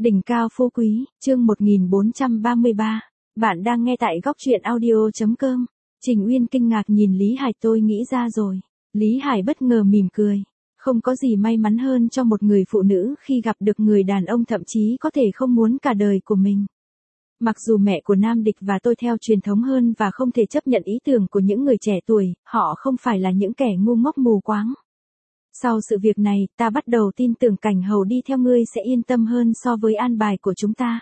Đỉnh cao phú quý, chương 1433. Bạn đang nghe tại góc truyện audio.com. Trình Uyên kinh ngạc nhìn Lý Hải, tôi nghĩ ra rồi. Lý Hải bất ngờ mỉm cười. Không có gì may mắn hơn cho một người phụ nữ khi gặp được người đàn ông thậm chí có thể không muốn cả đời của mình. Mặc dù mẹ của Nam Địch và tôi theo truyền thống hơn và không thể chấp nhận ý tưởng của những người trẻ tuổi, họ không phải là những kẻ ngu ngốc mù quáng. Sau sự việc này, ta bắt đầu tin tưởng Cảnh Hầu đi theo ngươi sẽ yên tâm hơn so với an bài của chúng ta.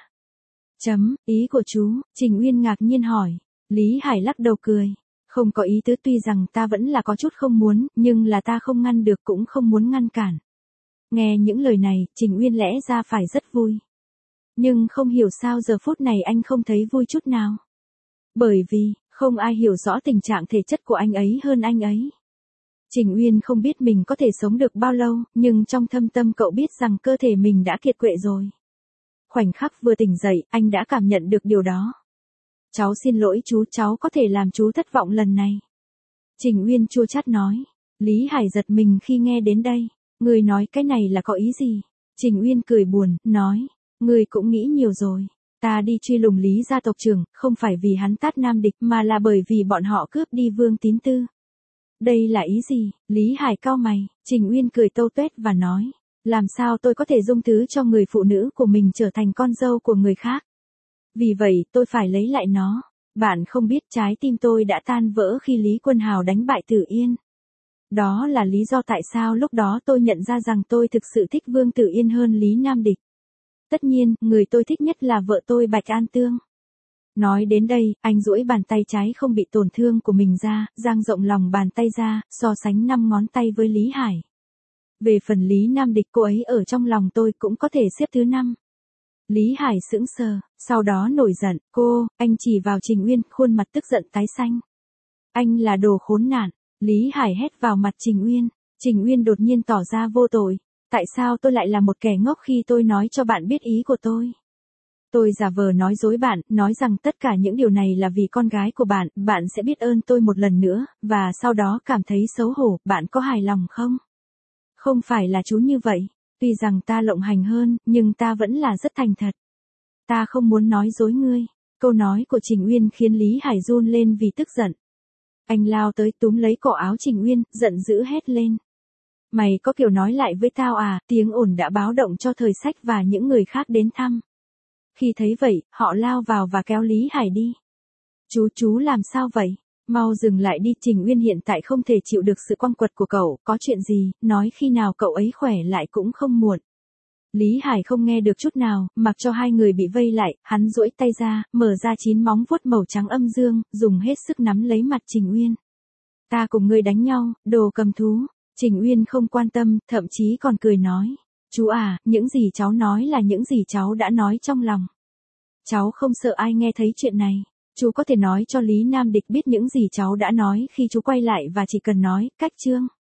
Ý của chú, Trình Uyên ngạc nhiên hỏi. Lý Hải lắc đầu cười. Không có ý tứ, tuy rằng ta vẫn là có chút không muốn, nhưng là ta không ngăn được cũng không muốn ngăn cản. Nghe những lời này, Trình Uyên lẽ ra phải rất vui. Nhưng không hiểu sao giờ phút này anh không thấy vui chút nào. Bởi vì, không ai hiểu rõ tình trạng thể chất của anh ấy hơn anh ấy. Trình Uyên không biết mình có thể sống được bao lâu, nhưng trong thâm tâm cậu biết rằng cơ thể mình đã kiệt quệ rồi. Khoảnh khắc vừa tỉnh dậy, anh đã cảm nhận được điều đó. Cháu xin lỗi chú, cháu có thể làm chú thất vọng lần này. Trình Uyên chua chát nói. Lý Hải giật mình khi nghe đến đây. Người nói cái này là có ý gì? Trình Uyên cười buồn, nói. Người cũng nghĩ nhiều rồi. Ta đi truy lùng Lý gia tộc trưởng, không phải vì hắn tát Nam Địch mà là bởi vì bọn họ cướp đi Vương Tín Tư. Đây là ý gì? Lý Hải cau mày, Trình Uyên cười tâu tuét và nói. Làm sao tôi có thể dung thứ cho người phụ nữ của mình trở thành con dâu của người khác? Vì vậy tôi phải lấy lại nó. Bạn không biết trái tim tôi đã tan vỡ khi Lý Quân Hào đánh bại Tử Yên. Đó là lý do tại sao lúc đó tôi nhận ra rằng tôi thực sự thích Vương Tử Yên hơn Lý Nam Địch. Tất nhiên, người tôi thích nhất là vợ tôi Bạch An Tương. Nói đến đây, anh duỗi bàn tay trái không bị tổn thương của mình ra, dang rộng lòng bàn tay ra, so sánh 5 ngón tay với Lý Hải. Về phần Lý Nam Địch, cô ấy ở trong lòng tôi cũng có thể xếp thứ 5. Lý Hải sững sờ, sau đó nổi giận, anh chỉ vào Trình Uyên, khuôn mặt tức giận tái xanh. Anh là đồ khốn nạn, Lý Hải hét vào mặt Trình Uyên. Trình Uyên đột nhiên tỏ ra vô tội. Tại sao tôi lại là một kẻ ngốc khi tôi nói cho bạn biết ý của tôi? Tôi giả vờ nói dối bạn, nói rằng tất cả những điều này là vì con gái của bạn, bạn sẽ biết ơn tôi một lần nữa, và sau đó cảm thấy xấu hổ, bạn có hài lòng không? Không phải là chú như vậy, tuy rằng ta lộng hành hơn, nhưng ta vẫn là rất thành thật. Ta không muốn nói dối ngươi. Câu nói của Trình Uyên khiến Lý Hải run lên vì tức giận. Anh lao tới túm lấy cổ áo Trình Uyên, giận dữ hét lên. Mày có kiểu nói lại với tao à? Tiếng ồn đã báo động cho Thời Sách và những người khác đến thăm. Khi thấy vậy, họ lao vào và kéo Lý Hải đi. Chú làm sao vậy? Mau dừng lại đi, Trình Uyên hiện tại không thể chịu được sự quăng quật của cậu, có chuyện gì, nói khi nào cậu ấy khỏe lại cũng không muộn. Lý Hải không nghe được chút nào, mặc cho hai người bị vây lại, hắn duỗi tay ra, mở ra 9 móng vuốt màu trắng âm dương, dùng hết sức nắm lấy mặt Trình Uyên. Ta cùng ngươi đánh nhau, đồ cầm thú. Trình Uyên không quan tâm, thậm chí còn cười nói. Chú à, những gì cháu nói là những gì cháu đã nói trong lòng. Cháu không sợ ai nghe thấy chuyện này. Chú có thể nói cho Lý Nam Địch biết những gì cháu đã nói khi chú quay lại và chỉ cần nói, cách chương.